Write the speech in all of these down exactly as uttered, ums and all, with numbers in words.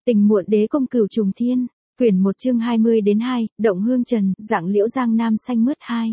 Tình muộn đế công cửu trùng thiên, quyển một chương hai mươi đến hai, Động Hương Trần, dạng liễu giang nam xanh mướt hai.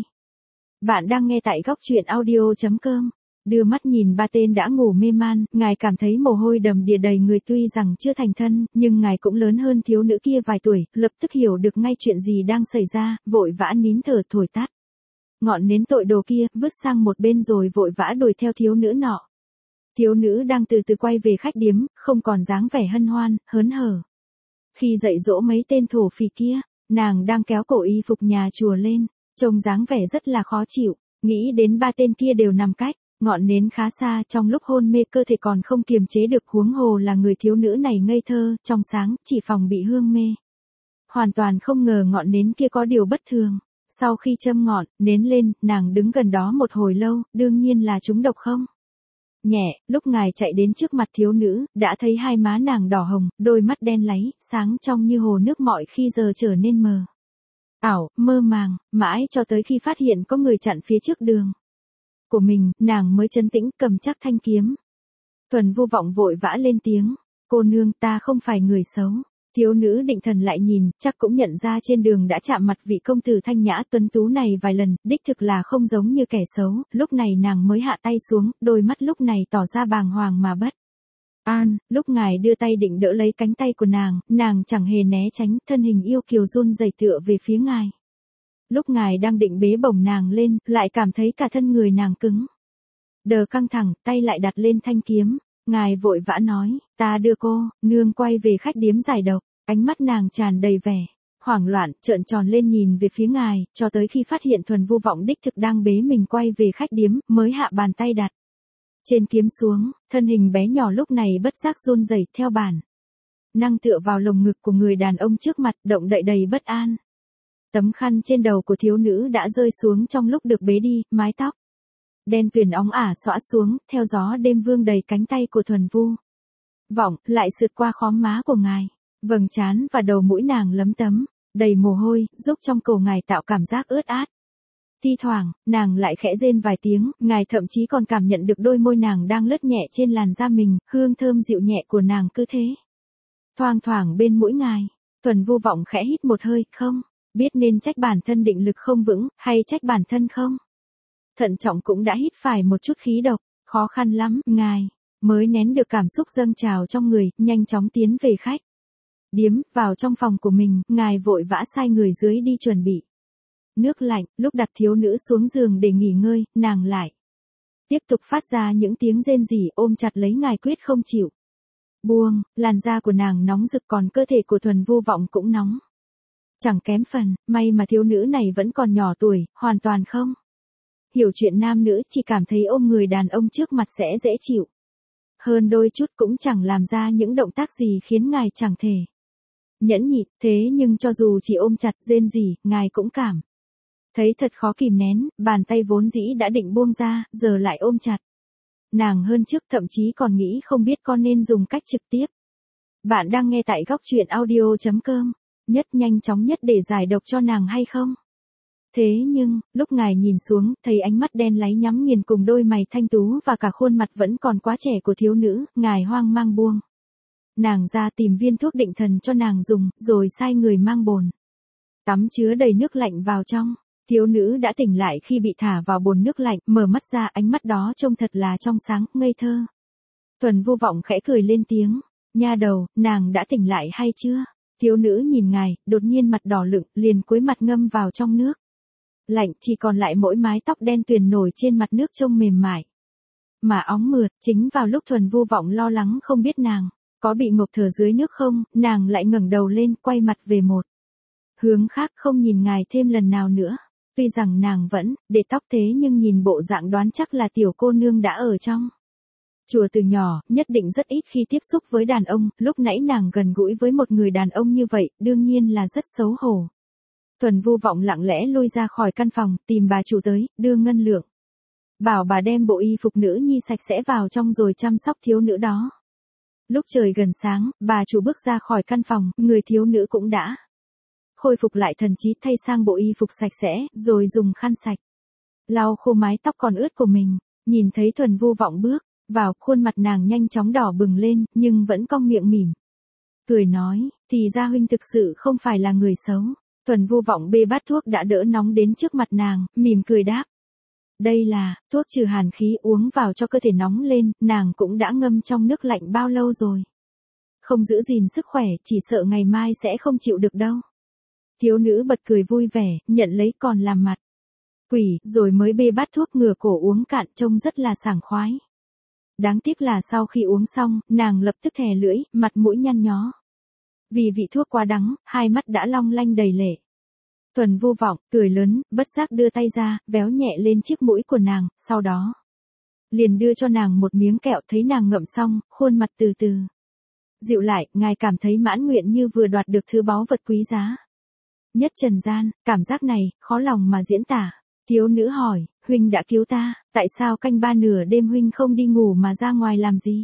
Bạn đang nghe tại góc truyện audio.com. Đưa mắt nhìn ba tên đã ngủ mê man, ngài cảm thấy mồ hôi đầm đìa đầy người, tuy rằng chưa thành thân, nhưng ngài cũng lớn hơn thiếu nữ kia vài tuổi, lập tức hiểu được ngay chuyện gì đang xảy ra, vội vã nín thở thổi tắt ngọn nến tội đồ kia, vứt sang một bên rồi vội vã đuổi theo thiếu nữ nọ. Thiếu nữ đang từ từ quay về khách điếm, không còn dáng vẻ hân hoan, hớn hở. Khi dạy dỗ mấy tên thổ phỉ kia, nàng đang kéo cổ y phục nhà chùa lên, trông dáng vẻ rất là khó chịu, nghĩ đến ba tên kia đều nằm cách ngọn nến khá xa, trong lúc hôn mê cơ thể còn không kiềm chế được, huống hồ là người thiếu nữ này ngây thơ, trong sáng, chỉ phòng bị hương mê. Hoàn toàn không ngờ ngọn nến kia có điều bất thường. Sau khi châm ngọn nến lên, nàng đứng gần đó một hồi lâu, đương nhiên là trúng độc không? Nhẹ, lúc ngài chạy đến trước mặt thiếu nữ, đã thấy hai má nàng đỏ hồng, đôi mắt đen láy, sáng trong như hồ nước mọi khi giờ trở nên mờ ảo, mơ màng, mãi cho tới khi phát hiện có người chặn phía trước đường của mình, nàng mới trấn tĩnh cầm chắc thanh kiếm. Thuần Vô Vọng vội vã lên tiếng, cô nương, ta không phải người xấu. Thiếu nữ định thần lại nhìn, chắc cũng nhận ra trên đường đã chạm mặt vị công tử thanh nhã tuấn tú này vài lần, đích thực là không giống như kẻ xấu, lúc này nàng mới hạ tay xuống, đôi mắt lúc này tỏ ra bàng hoàng mà bất an. Lúc ngài đưa tay định đỡ lấy cánh tay của nàng, nàng chẳng hề né tránh, thân hình yêu kiều run rẩy tựa về phía ngài. Lúc ngài đang định bế bổng nàng lên, lại cảm thấy cả thân người nàng cứng đờ căng thẳng, tay lại đặt lên thanh kiếm. Ngài vội vã nói, ta đưa cô, nương quay về khách điếm giải độc. Ánh mắt nàng tràn đầy vẻ hoảng loạn, trợn tròn lên nhìn về phía ngài, cho tới khi phát hiện Thuần Vô Vọng đích thực đang bế mình quay về khách điếm, mới hạ bàn tay đặt trên kiếm xuống, thân hình bé nhỏ lúc này bất giác run rẩy theo bản năng tựa vào lồng ngực của người đàn ông trước mặt, động đậy đầy bất an. Tấm khăn trên đầu của thiếu nữ đã rơi xuống trong lúc được bế đi, mái tóc đen tuyền óng ả xõa xuống, theo gió đêm vương đầy cánh tay của Thuần Vô Vọng, lại sượt qua khóm má của ngài. Vầng trán và đầu mũi nàng lấm tấm, đầy mồ hôi, giúp trong cổ ngài tạo cảm giác ướt át. Thi thoảng, nàng lại khẽ rên vài tiếng, ngài thậm chí còn cảm nhận được đôi môi nàng đang lướt nhẹ trên làn da mình, hương thơm dịu nhẹ của nàng cứ thế thoang thoảng bên mũi ngài. Thuần Vô Vọng khẽ hít một hơi, không biết nên trách bản thân định lực không vững, hay trách bản thân không thận trọng, cũng đã hít phải một chút khí độc, khó khăn lắm, ngài mới nén được cảm xúc dâng trào trong người, nhanh chóng tiến về khách điếm. Vào trong phòng của mình, ngài vội vã sai người dưới đi chuẩn bị nước lạnh. Lúc đặt thiếu nữ xuống giường để nghỉ ngơi, nàng lại tiếp tục phát ra những tiếng rên rỉ, ôm chặt lấy ngài quyết không chịu buông. Làn da của nàng nóng rực, còn cơ thể của Thuần Vô Vọng cũng nóng chẳng kém phần. May mà thiếu nữ này vẫn còn nhỏ tuổi, hoàn toàn không hiểu chuyện nam nữ, chỉ cảm thấy ôm người đàn ông trước mặt sẽ dễ chịu hơn đôi chút, cũng chẳng làm ra những động tác gì khiến ngài chẳng thể nhẫn nhịn. Thế nhưng cho dù chỉ ôm chặt, rên rỉ, ngài cũng cảm thấy thật khó kìm nén. Bàn tay vốn dĩ đã định buông ra, giờ lại ôm chặt nàng hơn trước, thậm chí còn nghĩ không biết con nên dùng cách trực tiếp. Bạn đang nghe tại góc truyện audio.com. Nhất nhanh chóng nhất để giải độc cho nàng hay không? Thế nhưng, lúc ngài nhìn xuống, thấy ánh mắt đen láy nhắm nghiền cùng đôi mày thanh tú và cả khuôn mặt vẫn còn quá trẻ của thiếu nữ, ngài hoang mang buông nàng ra, tìm viên thuốc định thần cho nàng dùng, rồi sai người mang bồn tắm chứa đầy nước lạnh vào trong. Thiếu nữ đã tỉnh lại khi bị thả vào bồn nước lạnh, mở mắt ra, ánh mắt đó trông thật là trong sáng, ngây thơ. Thuần Vô Vọng khẽ cười lên tiếng, nha đầu, nàng đã tỉnh lại hay chưa? Thiếu nữ nhìn ngài, đột nhiên mặt đỏ lựng, liền cúi mặt ngâm vào trong nước lạnh, chỉ còn lại mỗi mái tóc đen tuyền nổi trên mặt nước trông mềm mại mà óng mượt. Chính vào lúc Thuần Vô Vọng lo lắng không biết nàng có bị ngộp thở dưới nước không, nàng lại ngẩng đầu lên, quay mặt về một hướng khác, không nhìn ngài thêm lần nào nữa. Tuy rằng nàng vẫn để tóc thế, nhưng nhìn bộ dạng đoán chắc là tiểu cô nương đã ở trong chùa từ nhỏ, nhất định rất ít khi tiếp xúc với đàn ông. Lúc nãy nàng gần gũi với một người đàn ông như vậy, đương nhiên là rất xấu hổ. Thuần Vô Vọng lặng lẽ lui ra khỏi căn phòng, tìm bà chủ tới, đưa ngân lượng, bảo bà đem bộ y phục nữ nhi sạch sẽ vào trong rồi chăm sóc thiếu nữ đó. Lúc trời gần sáng, bà chủ bước ra khỏi căn phòng, người thiếu nữ cũng đã khôi phục lại thần trí, thay sang bộ y phục sạch sẽ, rồi dùng khăn sạch lau khô mái tóc còn ướt của mình. Nhìn thấy Thuần Vô Vọng bước vào, khuôn mặt nàng nhanh chóng đỏ bừng lên, nhưng vẫn cong miệng mỉm cười nói, thì ra huynh thực sự không phải là người xấu. Thuần Vô Vọng bê bát thuốc đã đỡ nóng đến trước mặt nàng, mỉm cười đáp. Đây là, thuốc trừ hàn khí uống vào cho cơ thể nóng lên, nàng cũng đã ngâm trong nước lạnh bao lâu rồi. Không giữ gìn sức khỏe, chỉ sợ ngày mai sẽ không chịu được đâu. Thiếu nữ bật cười vui vẻ, nhận lấy còn làm mặt quỷ, rồi mới bê bát thuốc ngửa cổ uống cạn, trông rất là sảng khoái. Đáng tiếc là sau khi uống xong, nàng lập tức thè lưỡi, mặt mũi nhăn nhó. Vì vị thuốc quá đắng, hai mắt đã long lanh đầy lệ. Thuần Vô Vọng, cười lớn, bất giác đưa tay ra, véo nhẹ lên chiếc mũi của nàng, sau đó liền đưa cho nàng một miếng kẹo, thấy nàng ngậm xong, khuôn mặt từ từ dịu lại, ngài cảm thấy mãn nguyện như vừa đoạt được thứ báu vật quý giá nhất trần gian, cảm giác này, khó lòng mà diễn tả. Thiếu nữ hỏi, huynh đã cứu ta, tại sao canh ba nửa đêm huynh không đi ngủ mà ra ngoài làm gì?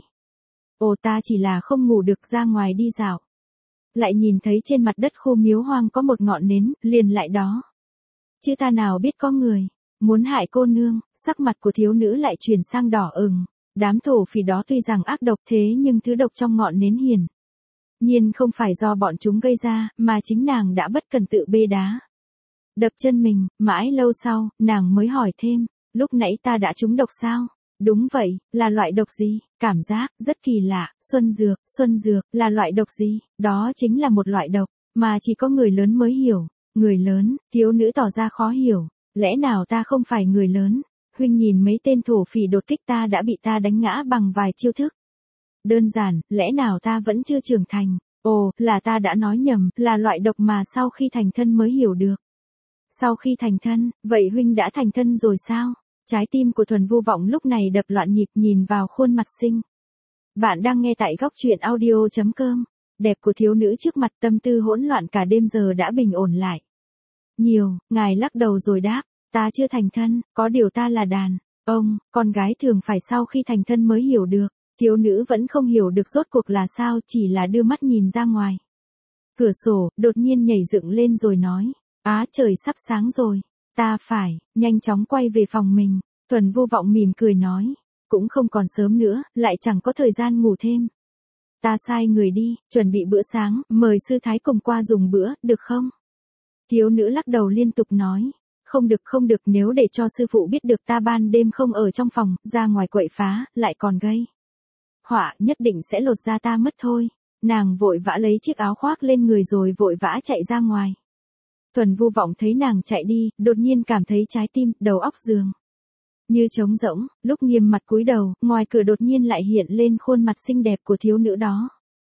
Ồ, ta chỉ là không ngủ được, ra ngoài đi dạo. Lại nhìn thấy trên mặt đất khô miếu hoang có một ngọn nến, liền lại đó. Chứ ta nào biết có người muốn hại cô nương. Sắc mặt của thiếu nữ lại chuyển sang đỏ ửng. Đám thổ phỉ đó tuy rằng ác độc thế nhưng thứ độc trong ngọn nến hiển nhiên không phải do bọn chúng gây ra, mà chính nàng đã bất cần tự bê đá đập chân mình. Mãi lâu sau, nàng mới hỏi thêm, lúc nãy ta đã trúng độc sao? Đúng vậy, là loại độc gì? Cảm giác rất kỳ lạ. Xuân dược, xuân dược, là loại độc gì? Đó chính là một loại độc mà chỉ có người lớn mới hiểu. Người lớn? Thiếu nữ tỏ ra khó hiểu. Lẽ nào ta không phải người lớn? Huynh nhìn mấy tên thổ phỉ đột kích ta đã bị ta đánh ngã bằng vài chiêu thức. Đơn giản, lẽ nào ta vẫn chưa trưởng thành? Ồ, là ta đã nói nhầm, là loại độc mà sau khi thành thân mới hiểu được. Sau khi thành thân, vậy huynh đã thành thân rồi sao? Trái tim của Thuần Vô Vọng lúc này đập loạn nhịp, nhìn vào khuôn mặt xinh. Bạn đang nghe tại góc truyện audio chấm com. Đẹp của thiếu nữ trước mặt, tâm tư hỗn loạn cả đêm giờ đã bình ổn lại. Nhiều, ngài lắc đầu rồi đáp, ta chưa thành thân, có điều ta là đàn ông, con gái thường phải sau khi thành thân mới hiểu được. Thiếu nữ vẫn không hiểu được rốt cuộc là sao, chỉ là đưa mắt nhìn ra ngoài cửa sổ, đột nhiên nhảy dựng lên rồi nói, á trời sắp sáng rồi, ta phải nhanh chóng quay về phòng mình. Thuần Vô Vọng mỉm cười nói, cũng không còn sớm nữa, lại chẳng có thời gian ngủ thêm. Ta sai người đi, chuẩn bị bữa sáng, mời sư thái cùng qua dùng bữa, được không? Thiếu nữ lắc đầu liên tục nói, không được không được, nếu để cho sư phụ biết được ta ban đêm không ở trong phòng, ra ngoài quậy phá, lại còn gây họa, nhất định sẽ lột da ta mất thôi. Nàng vội vã lấy chiếc áo khoác lên người rồi vội vã chạy ra ngoài. Thuần Vô Vọng thấy nàng chạy đi, đột nhiên cảm thấy trái tim, đầu óc dường như trống rỗng. Lúc nghiêm mặt cúi đầu, ngoài cửa đột nhiên lại hiện lên khuôn mặt xinh đẹp của thiếu nữ đó.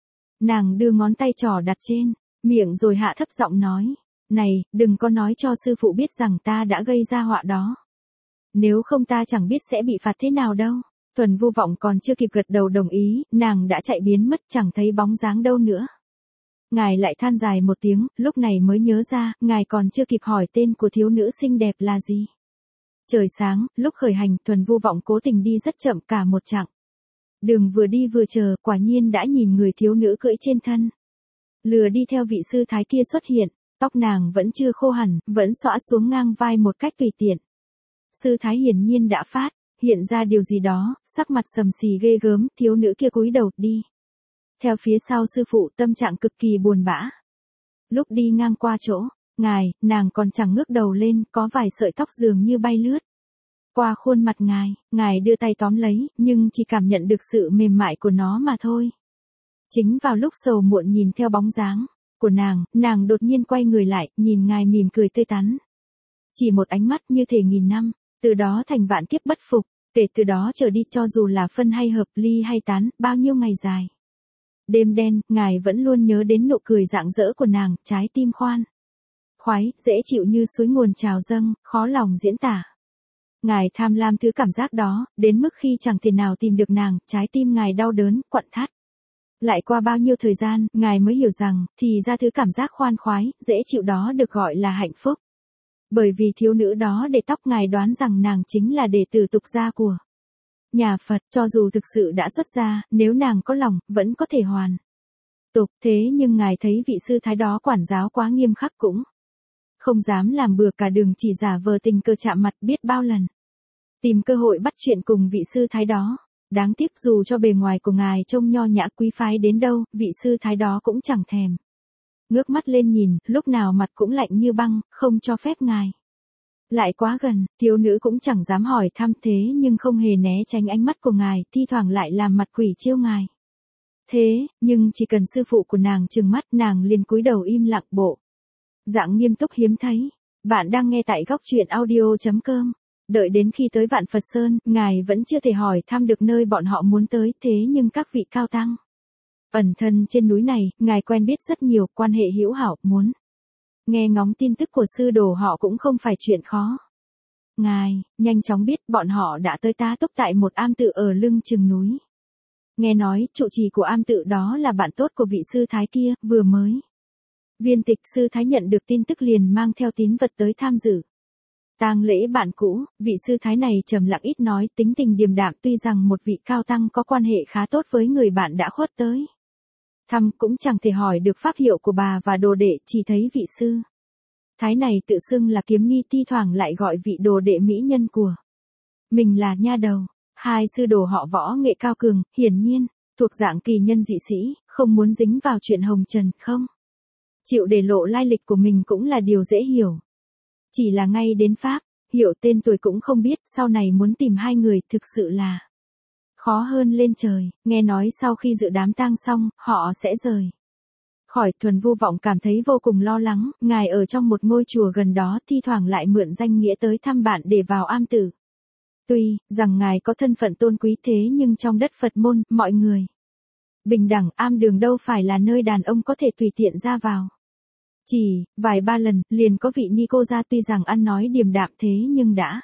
Nàng đưa ngón tay trỏ đặt trên miệng rồi hạ thấp giọng nói, này, đừng có nói cho sư phụ biết rằng ta đã gây ra họa đó. Nếu không ta chẳng biết sẽ bị phạt thế nào đâu. Thuần Vô Vọng còn chưa kịp gật đầu đồng ý, nàng đã chạy biến mất, chẳng thấy bóng dáng đâu nữa. Ngài lại than dài một tiếng, lúc này mới nhớ ra, ngài còn chưa kịp hỏi tên của thiếu nữ xinh đẹp là gì. Trời sáng, lúc khởi hành, Thuần Vô Vọng cố tình đi rất chậm cả một chặng đường, vừa đi vừa chờ, quả nhiên đã nhìn người thiếu nữ cưỡi trên thân lừa đi theo vị sư thái kia xuất hiện. Tóc nàng vẫn chưa khô hẳn, vẫn xõa xuống ngang vai một cách tùy tiện. Sư thái hiển nhiên đã phát hiện ra điều gì đó, sắc mặt sầm xì ghê gớm, thiếu nữ kia cúi đầu đi theo phía sau sư phụ, tâm trạng cực kỳ buồn bã. Lúc đi ngang qua chỗ ngài, nàng còn chẳng ngước đầu lên, có vài sợi tóc dường như bay lướt qua khuôn mặt ngài. Ngài đưa tay tóm lấy, nhưng chỉ cảm nhận được sự mềm mại của nó mà thôi. Chính vào lúc sầu muộn nhìn theo bóng dáng của nàng, nàng đột nhiên quay người lại, nhìn ngài mỉm cười tươi tắn. Chỉ một ánh mắt như thể nghìn năm, từ đó thành vạn kiếp bất phục. Kể từ đó trở đi, cho dù là phân hay hợp, ly hay tán, bao nhiêu ngày dài đêm đen, ngài vẫn luôn nhớ đến nụ cười rạng rỡ của nàng, trái tim khoan khoái, dễ chịu như suối nguồn trào dâng, khó lòng diễn tả. Ngài tham lam thứ cảm giác đó, đến mức khi chẳng thể nào tìm được nàng, trái tim ngài đau đớn, quặn thắt. Lại qua bao nhiêu thời gian, ngài mới hiểu rằng, thì ra thứ cảm giác khoan khoái, dễ chịu đó được gọi là hạnh phúc. Bởi vì thiếu nữ đó để tóc, ngài đoán rằng nàng chính là đệ tử tục gia của nhà Phật. Cho dù thực sự đã xuất gia, nếu nàng có lòng, vẫn có thể hoàn tục. Thế nhưng ngài thấy vị sư thái đó quản giáo quá nghiêm khắc, cũng không dám làm bừa cả đường, chỉ giả vờ tình cờ chạm mặt biết bao lần, tìm cơ hội bắt chuyện cùng vị sư thái đó. Đáng tiếc dù cho bề ngoài của ngài trông nho nhã quý phái đến đâu, vị sư thái đó cũng chẳng thèm ngước mắt lên nhìn, lúc nào mặt cũng lạnh như băng, không cho phép ngài lại quá gần. Thiếu nữ cũng chẳng dám hỏi thăm, thế nhưng không hề né tránh ánh mắt của ngài, thi thoảng lại làm mặt quỷ chiêu ngài. Thế, nhưng chỉ cần sư phụ của nàng trừng mắt, nàng liền cúi đầu im lặng, bộ dạng nghiêm túc hiếm thấy. Bạn đang nghe tại góc truyện audio chấm com. Đợi đến khi tới Vạn Phật Sơn, ngài vẫn chưa thể hỏi thăm được nơi bọn họ muốn tới, thế nhưng các vị cao tăng ẩn thân trên núi này, ngài quen biết rất nhiều, quan hệ hữu hảo, muốn nghe ngóng tin tức của sư đồ họ cũng không phải chuyện khó. Ngài nhanh chóng biết bọn họ đã tới tá túc tại một am tự ở lưng chừng núi. Nghe nói trụ trì của am tự đó là bạn tốt của vị sư thái kia, vừa mới viên tịch. Sư thái nhận được tin tức liền mang theo tín vật tới tham dự tang lễ bạn cũ. Vị sư thái này trầm lặng ít nói, tính tình điềm đạm, tuy rằng một vị cao tăng có quan hệ khá tốt với người bạn đã khuất tới thăm, cũng chẳng thể hỏi được pháp hiệu của bà và đồ đệ, chỉ thấy vị sư thái này tự xưng là kiếm ni, thi thoảng lại gọi vị đồ đệ mỹ nhân của mình là nha đầu. Hai sư đồ họ võ nghệ cao cường, hiển nhiên thuộc dạng kỳ nhân dị sĩ, không muốn dính vào chuyện hồng trần, không chịu để lộ lai lịch của mình cũng là điều dễ hiểu. Chỉ là ngay đến pháp hiệu tên tuổi cũng không biết, sau này muốn tìm hai người thực sự là khó hơn lên trời. Nghe nói sau khi dự đám tang xong, họ sẽ rời khỏi. Thuần Vu Vọng cảm thấy vô cùng lo lắng, ngài ở trong một ngôi chùa gần đó, thi thoảng lại mượn danh nghĩa tới thăm bạn để vào am tử. Tuy rằng ngài có thân phận tôn quý, thế nhưng trong đất Phật môn, mọi người bình đẳng, am đường đâu phải là nơi đàn ông có thể tùy tiện ra vào. Chỉ vài ba lần, liền có vị ni cô ra, tuy rằng ăn nói điềm đạm thế nhưng đã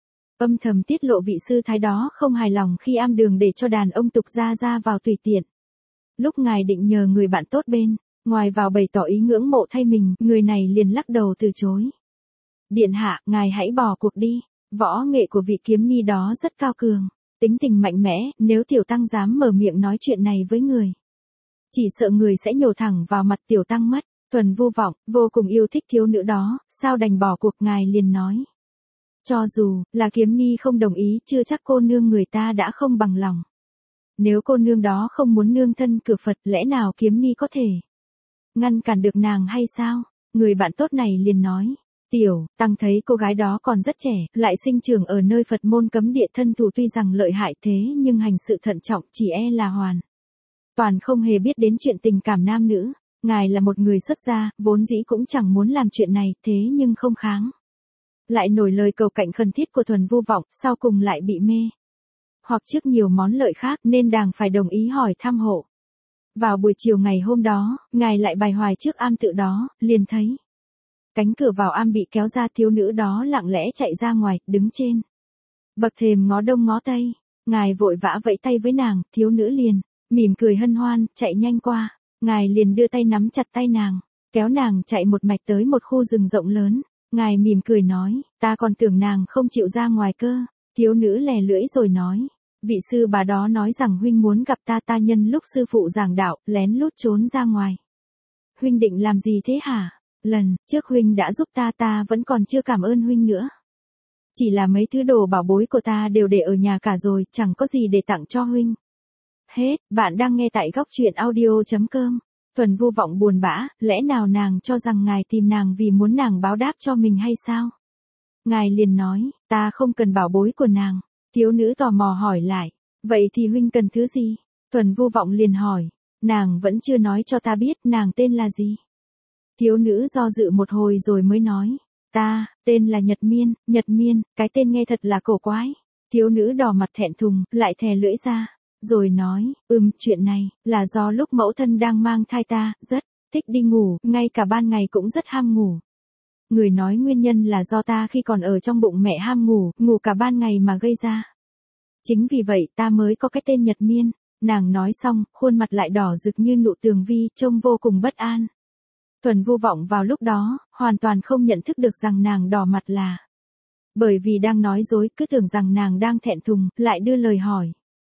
âm thầm tiết lộ vị sư thái đó không hài lòng khi am đường để cho đàn ông tục ra ra vào tùy tiện. Lúc ngài định nhờ người bạn tốt bên ngoài vào bày tỏ ý ngưỡng mộ thay mình, người này liền lắc đầu từ chối. Điện hạ, ngài hãy bỏ cuộc đi. Võ nghệ của vị kiếm ni đó rất cao cường, tính tình mạnh mẽ, nếu tiểu tăng dám mở miệng nói chuyện này với người, chỉ sợ người sẽ nhổ thẳng vào mặt tiểu tăng mất. Thuần Vu Vọng vô cùng yêu thích thiếu nữ đó, sao đành bỏ cuộc. Ngài liền nói, cho dù là kiếm ni không đồng ý, chưa chắc cô nương người ta đã không bằng lòng. Nếu cô nương đó không muốn nương thân cửa Phật, lẽ nào kiếm ni có thể ngăn cản được nàng hay sao? Người bạn tốt này liền nói, tiểu tăng thấy cô gái đó còn rất trẻ, lại sinh trưởng ở nơi Phật môn cấm địa, thân thủ tuy rằng lợi hại thế nhưng hành sự thận trọng, chỉ e là hoàn toàn không hề biết đến chuyện tình cảm nam nữ. Ngài là một người xuất gia, vốn dĩ cũng chẳng muốn làm chuyện này, thế nhưng không kháng lại nổi lời cầu cạnh khẩn thiết của Thuần Vu Vọng, sau cùng lại bị mê hoặc trước nhiều món lợi khác, nên đàng phải đồng ý hỏi thăm hộ. Vào buổi chiều ngày hôm đó, ngài lại bài hoài trước am tự đó, liền thấy cánh cửa vào am bị kéo ra, thiếu nữ đó lặng lẽ chạy ra ngoài, đứng trên bậc thềm ngó đông ngó tây. Ngài vội vã vẫy tay với nàng, thiếu nữ liền mỉm cười hân hoan, chạy nhanh qua. Ngài liền đưa tay nắm chặt tay nàng, kéo nàng chạy một mạch tới một khu rừng rộng lớn. Ngài mỉm cười nói, ta còn tưởng nàng không chịu ra ngoài cơ. Thiếu nữ lè lưỡi rồi nói, vị sư bà đó nói rằng huynh muốn gặp ta, ta nhân lúc sư phụ giảng đạo, lén lút trốn ra ngoài. Huynh định làm gì thế hả? Lần trước huynh đã giúp ta, ta vẫn còn chưa cảm ơn huynh nữa. Chỉ là mấy thứ đồ bảo bối của ta đều để ở nhà cả rồi, chẳng có gì để tặng cho huynh. Hết, bạn đang nghe tại góc truyện audio chấm com. Thuần Vu Vọng buồn bã, lẽ nào nàng cho rằng ngài tìm nàng vì muốn nàng báo đáp cho mình hay sao? Ngài liền nói, ta không cần bảo bối của nàng. Thiếu nữ tò mò hỏi lại, vậy thì huynh cần thứ gì? Thuần Vu Vọng liền hỏi, nàng vẫn chưa nói cho ta biết nàng tên là gì. Thiếu nữ do dự một hồi rồi mới nói, ta, tên là Nhật Miên. Nhật Miên, cái tên nghe thật là cổ quái. Thiếu nữ đỏ mặt thẹn thùng, lại thè lưỡi ra, rồi nói, ừm, chuyện này, là do lúc mẫu thân đang mang thai ta, rất thích đi ngủ, ngay cả ban ngày cũng rất ham ngủ. Người nói nguyên nhân là do ta khi còn ở trong bụng mẹ ham ngủ, ngủ cả ban ngày mà gây ra. Chính vì vậy ta mới có cái tên Nhật Miên. Nàng nói xong, khuôn mặt lại đỏ rực như nụ tường vi, trông vô cùng bất an. Thuần Vu Vọng vào lúc đó, hoàn toàn không nhận thức được rằng nàng đỏ mặt là bởi vì đang nói dối, cứ tưởng rằng nàng đang thẹn thùng, lại đưa lời hỏi.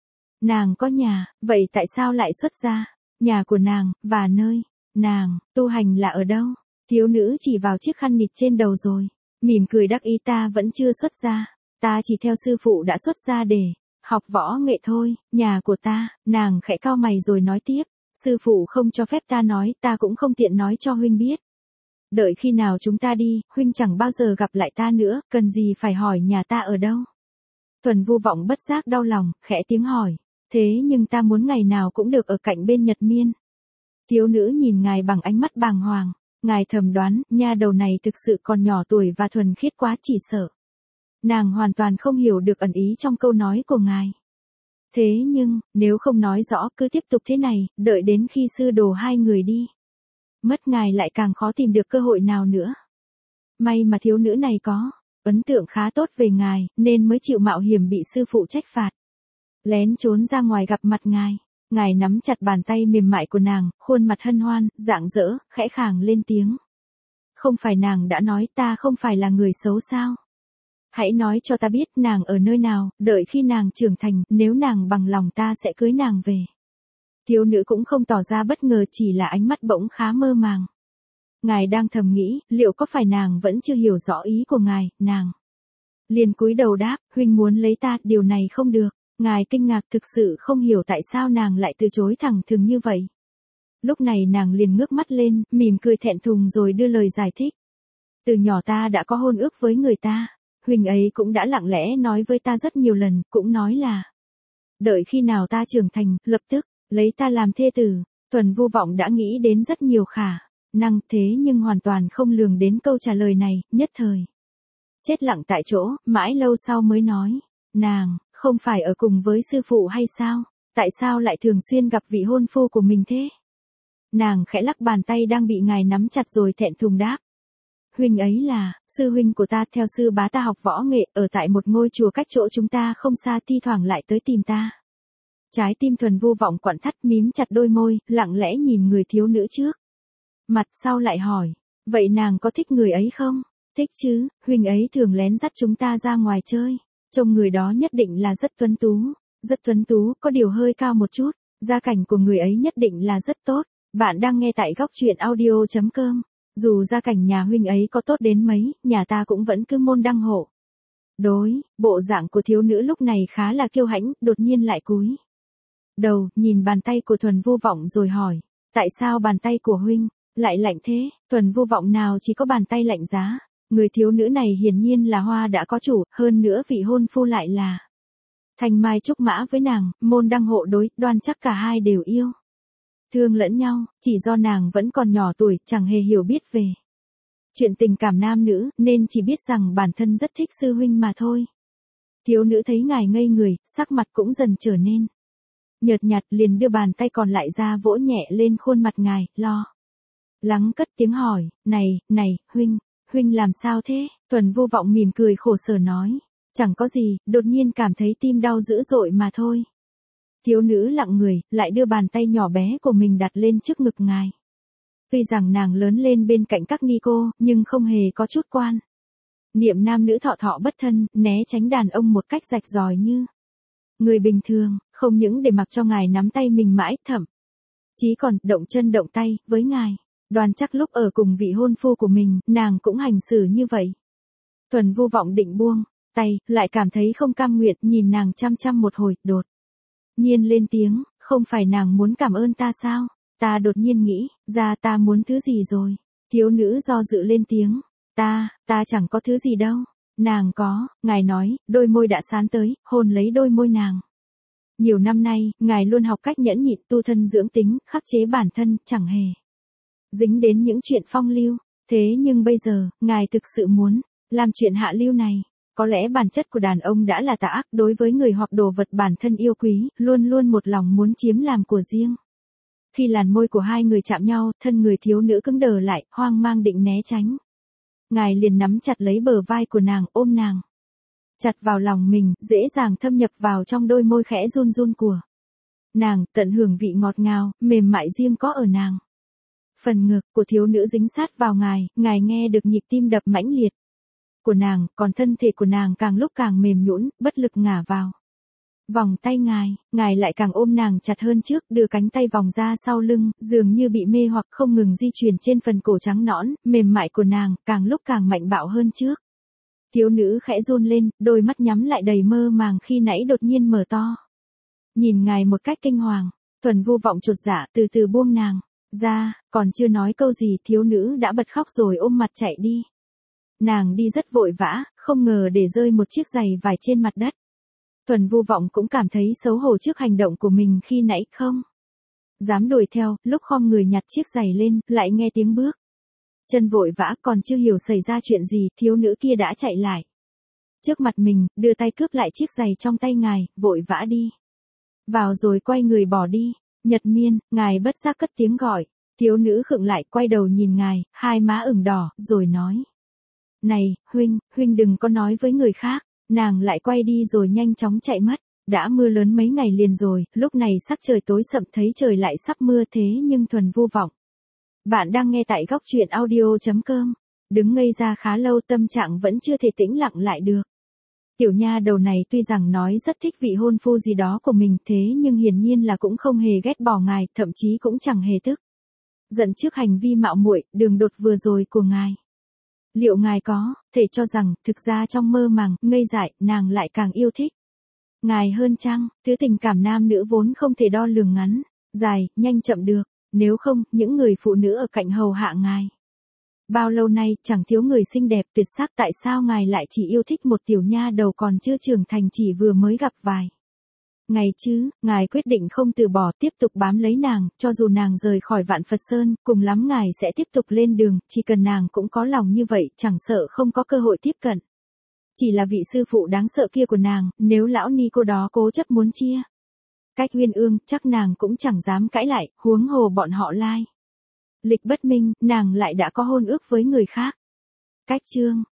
Nàng có nhà, vậy tại sao lại xuất gia? Nhà của nàng, và nơi nàng tu hành là ở đâu? Thiếu nữ chỉ vào chiếc khăn nịt trên đầu rồi mỉm cười đắc ý, ta vẫn chưa xuất gia, ta chỉ theo sư phụ đã xuất gia để Học võ nghệ thôi, nhà của ta, nàng khẽ cau mày rồi nói tiếp, sư phụ không cho phép ta nói, ta cũng không tiện nói cho huynh biết. Đợi khi nào chúng ta đi, huynh chẳng bao giờ gặp lại ta nữa, cần gì phải hỏi nhà ta ở đâu. Thuần Vu Vọng bất giác đau lòng, khẽ tiếng hỏi, thế nhưng ta muốn ngày nào cũng được ở cạnh bên Nhật Miên. Thiếu nữ nhìn ngài bằng ánh mắt bàng hoàng, ngài thầm đoán, nha đầu này thực sự còn nhỏ tuổi và thuần khiết quá chỉ sợ. Nàng hoàn toàn không hiểu được ẩn ý trong câu nói của ngài. Thế nhưng, nếu không nói rõ cứ tiếp tục thế này, đợi đến khi sư đồ hai người đi. Mất ngài lại càng khó tìm được cơ hội nào nữa. May mà thiếu nữ này có ấn tượng khá tốt về ngài, nên mới chịu mạo hiểm bị sư phụ trách phạt. Lén trốn ra ngoài gặp mặt ngài, ngài nắm chặt bàn tay mềm mại của nàng, khuôn mặt hân hoan, rạng rỡ, khẽ khàng lên tiếng. Không phải nàng đã nói ta không phải là người xấu sao? Hãy nói cho ta biết nàng ở nơi nào, đợi khi nàng trưởng thành, nếu nàng bằng lòng ta sẽ cưới nàng về. Thiếu nữ cũng không tỏ ra bất ngờ, chỉ là ánh mắt bỗng khá mơ màng. Ngài đang thầm nghĩ, liệu có phải nàng vẫn chưa hiểu rõ ý của ngài, nàng. Liền cúi đầu đáp, huynh muốn lấy ta, điều này không được. Ngài kinh ngạc thực sự không hiểu tại sao nàng lại từ chối thẳng thừng như vậy. Lúc này nàng liền ngước mắt lên, mỉm cười thẹn thùng rồi đưa lời giải thích. Từ nhỏ ta đã có hôn ước với người ta. Huynh ấy cũng đã lặng lẽ nói với ta rất nhiều lần, cũng nói là đợi khi nào ta trưởng thành, lập tức lấy ta làm thê tử. Thuần Vu Vọng đã nghĩ đến rất nhiều khả năng, thế nhưng hoàn toàn không lường đến câu trả lời này, nhất thời chết lặng tại chỗ, mãi lâu sau mới nói, nàng không phải ở cùng với sư phụ hay sao? Tại sao lại thường xuyên gặp vị hôn phu của mình thế? Nàng khẽ lắc bàn tay đang bị ngài nắm chặt rồi thẹn thùng đáp. Huynh ấy là sư huynh của ta, theo sư bá ta học võ nghệ, ở tại một ngôi chùa cách chỗ chúng ta không xa, thi thoảng lại tới tìm ta. Trái tim Thuần Vu Vọng quặn thắt, mím chặt đôi môi, lặng lẽ nhìn người thiếu nữ trước mặt, sau lại hỏi, vậy nàng có thích người ấy không? Thích chứ, huynh ấy thường lén dắt chúng ta ra ngoài chơi, trông người đó nhất định là rất tuấn tú, rất tuấn tú, có điều hơi cao một chút, gia cảnh của người ấy nhất định là rất tốt. Bạn đang nghe tại góc truyện audio chấm com. Dù gia cảnh nhà huynh ấy có tốt đến mấy, nhà ta cũng vẫn cứ môn đăng hộ đối. Bộ dạng của thiếu nữ lúc này khá là kiêu hãnh, đột nhiên lại cúi đầu, nhìn bàn tay của Thuần Vu Vọng rồi hỏi, tại sao bàn tay của huynh lại lạnh thế? Thuần Vu Vọng nào chỉ có bàn tay lạnh giá, người thiếu nữ này hiển nhiên là hoa đã có chủ, hơn nữa vị hôn phu lại là thanh mai trúc mã với nàng, môn đăng hộ đối, đoan chắc cả hai đều yêu thương lẫn nhau, chỉ do nàng vẫn còn nhỏ tuổi, chẳng hề hiểu biết về chuyện tình cảm nam nữ, nên chỉ biết rằng bản thân rất thích sư huynh mà thôi. Thiếu nữ thấy ngài ngây người, sắc mặt cũng dần trở nên nhợt nhạt, liền đưa bàn tay còn lại ra vỗ nhẹ lên khuôn mặt ngài, lo lắng cất tiếng hỏi, này, này, huynh, huynh làm sao thế? Thuần Vu Vọng mỉm cười khổ sở nói, chẳng có gì, đột nhiên cảm thấy tim đau dữ dội mà thôi. Thiếu nữ lặng người, lại đưa bàn tay nhỏ bé của mình đặt lên trước ngực ngài. Tuy rằng nàng lớn lên bên cạnh các ni cô, nhưng không hề có chút quan niệm nam nữ thọ thọ bất thân, né tránh đàn ông một cách rạch ròi như người bình thường, không những để mặc cho ngài nắm tay mình mãi, thậm chí còn động chân động tay với ngài. Đoan chắc lúc ở cùng vị hôn phu của mình, nàng cũng hành xử như vậy. Thuần Vu Vọng định buông tay, lại cảm thấy không cam nguyện, nhìn nàng chăm chăm một hồi, đột nhiên lên tiếng, không phải nàng muốn cảm ơn ta sao? Ta đột nhiên nghĩ ra ta muốn thứ gì rồi. Thiếu nữ do dự lên tiếng, ta, ta chẳng có thứ gì đâu. Nàng có, ngài nói, đôi môi đã sán tới, hôn lấy đôi môi nàng. Nhiều năm nay, ngài luôn học cách nhẫn nhịn, tu thân dưỡng tính, khắc chế bản thân, chẳng hề dính đến những chuyện phong lưu. Thế nhưng bây giờ, ngài thực sự muốn làm chuyện hạ lưu này. Có lẽ bản chất của đàn ông đã là tà ác, đối với người hoặc đồ vật bản thân yêu quý, luôn luôn một lòng muốn chiếm làm của riêng. Khi làn môi của hai người chạm nhau, thân người thiếu nữ cứng đờ lại, hoang mang định né tránh. Ngài liền nắm chặt lấy bờ vai của nàng, ôm nàng chặt vào lòng mình, dễ dàng thâm nhập vào trong đôi môi khẽ run run của nàng, tận hưởng vị ngọt ngào, mềm mại riêng có ở nàng. Phần ngực của thiếu nữ dính sát vào ngài, ngài nghe được nhịp tim đập mãnh liệt của nàng, còn thân thể của nàng càng lúc càng mềm nhũn, bất lực ngả vào vòng tay ngài, ngài lại càng ôm nàng chặt hơn trước, đưa cánh tay vòng ra sau lưng, dường như bị mê hoặc, không ngừng di chuyển trên phần cổ trắng nõn, mềm mại của nàng, càng lúc càng mạnh bạo hơn trước. Thiếu nữ khẽ run lên, đôi mắt nhắm lại đầy mơ màng khi nãy đột nhiên mở to. Nhìn ngài một cách kinh hoàng, Thuần Vô Vọng chột dạ từ từ buông nàng ra, còn chưa nói câu gì thiếu nữ đã bật khóc rồi ôm mặt chạy đi. Nàng đi rất vội vã, không ngờ để rơi một chiếc giày vải trên mặt đất. Thuần Vô Vọng cũng cảm thấy xấu hổ trước hành động của mình khi nãy không dám đuổi theo, lúc khom người nhặt chiếc giày lên, lại nghe tiếng bước chân vội vã, còn chưa hiểu xảy ra chuyện gì, thiếu nữ kia đã chạy lại trước mặt mình, đưa tay cướp lại chiếc giày trong tay ngài, vội vã đi vào rồi quay người bỏ đi. Nhật Miên, ngài bất giác cất tiếng gọi. Thiếu nữ khựng lại, quay đầu nhìn ngài, hai má ửng đỏ, rồi nói: Này, huynh, huynh đừng có nói với người khác. Nàng lại quay đi rồi nhanh chóng chạy mất. Đã mưa lớn mấy ngày liền rồi, lúc này sắc trời tối sậm, thấy trời lại sắp mưa thế nhưng Thuần Vô Vọng. Bạn đang nghe tại góc truyện audio chấm com. Đứng ngây ra khá lâu, tâm trạng vẫn chưa thể tĩnh lặng lại được. Tiểu nha đầu này tuy rằng nói rất thích vị hôn phu gì đó của mình, thế nhưng hiển nhiên là cũng không hề ghét bỏ ngài, thậm chí cũng chẳng hề tức giận trước hành vi mạo muội, đường đột vừa rồi của ngài. Liệu ngài có thể cho rằng, thực ra trong mơ màng, ngây dại, nàng lại càng yêu thích ngài hơn chăng? Thứ tình cảm nam nữ vốn không thể đo lường ngắn, dài, nhanh chậm được. Nếu không, những người phụ nữ ở cạnh hầu hạ ngài bao lâu nay, chẳng thiếu người xinh đẹp tuyệt sắc, tại sao ngài lại chỉ yêu thích một tiểu nha đầu còn chưa trưởng thành, chỉ vừa mới gặp vài ngày chứ? Ngài quyết định không từ bỏ, tiếp tục bám lấy nàng, cho dù nàng rời khỏi Vạn Phật Sơn, cùng lắm ngài sẽ tiếp tục lên đường, chỉ cần nàng cũng có lòng như vậy, chẳng sợ không có cơ hội tiếp cận. Chỉ là vị sư phụ đáng sợ kia của nàng, nếu lão ni cô đó cố chấp muốn chia cách Uyên Ương, chắc nàng cũng chẳng dám cãi lại, huống hồ bọn họ Lai lịch bất minh, nàng lại đã có hôn ước với người khác. Cách chương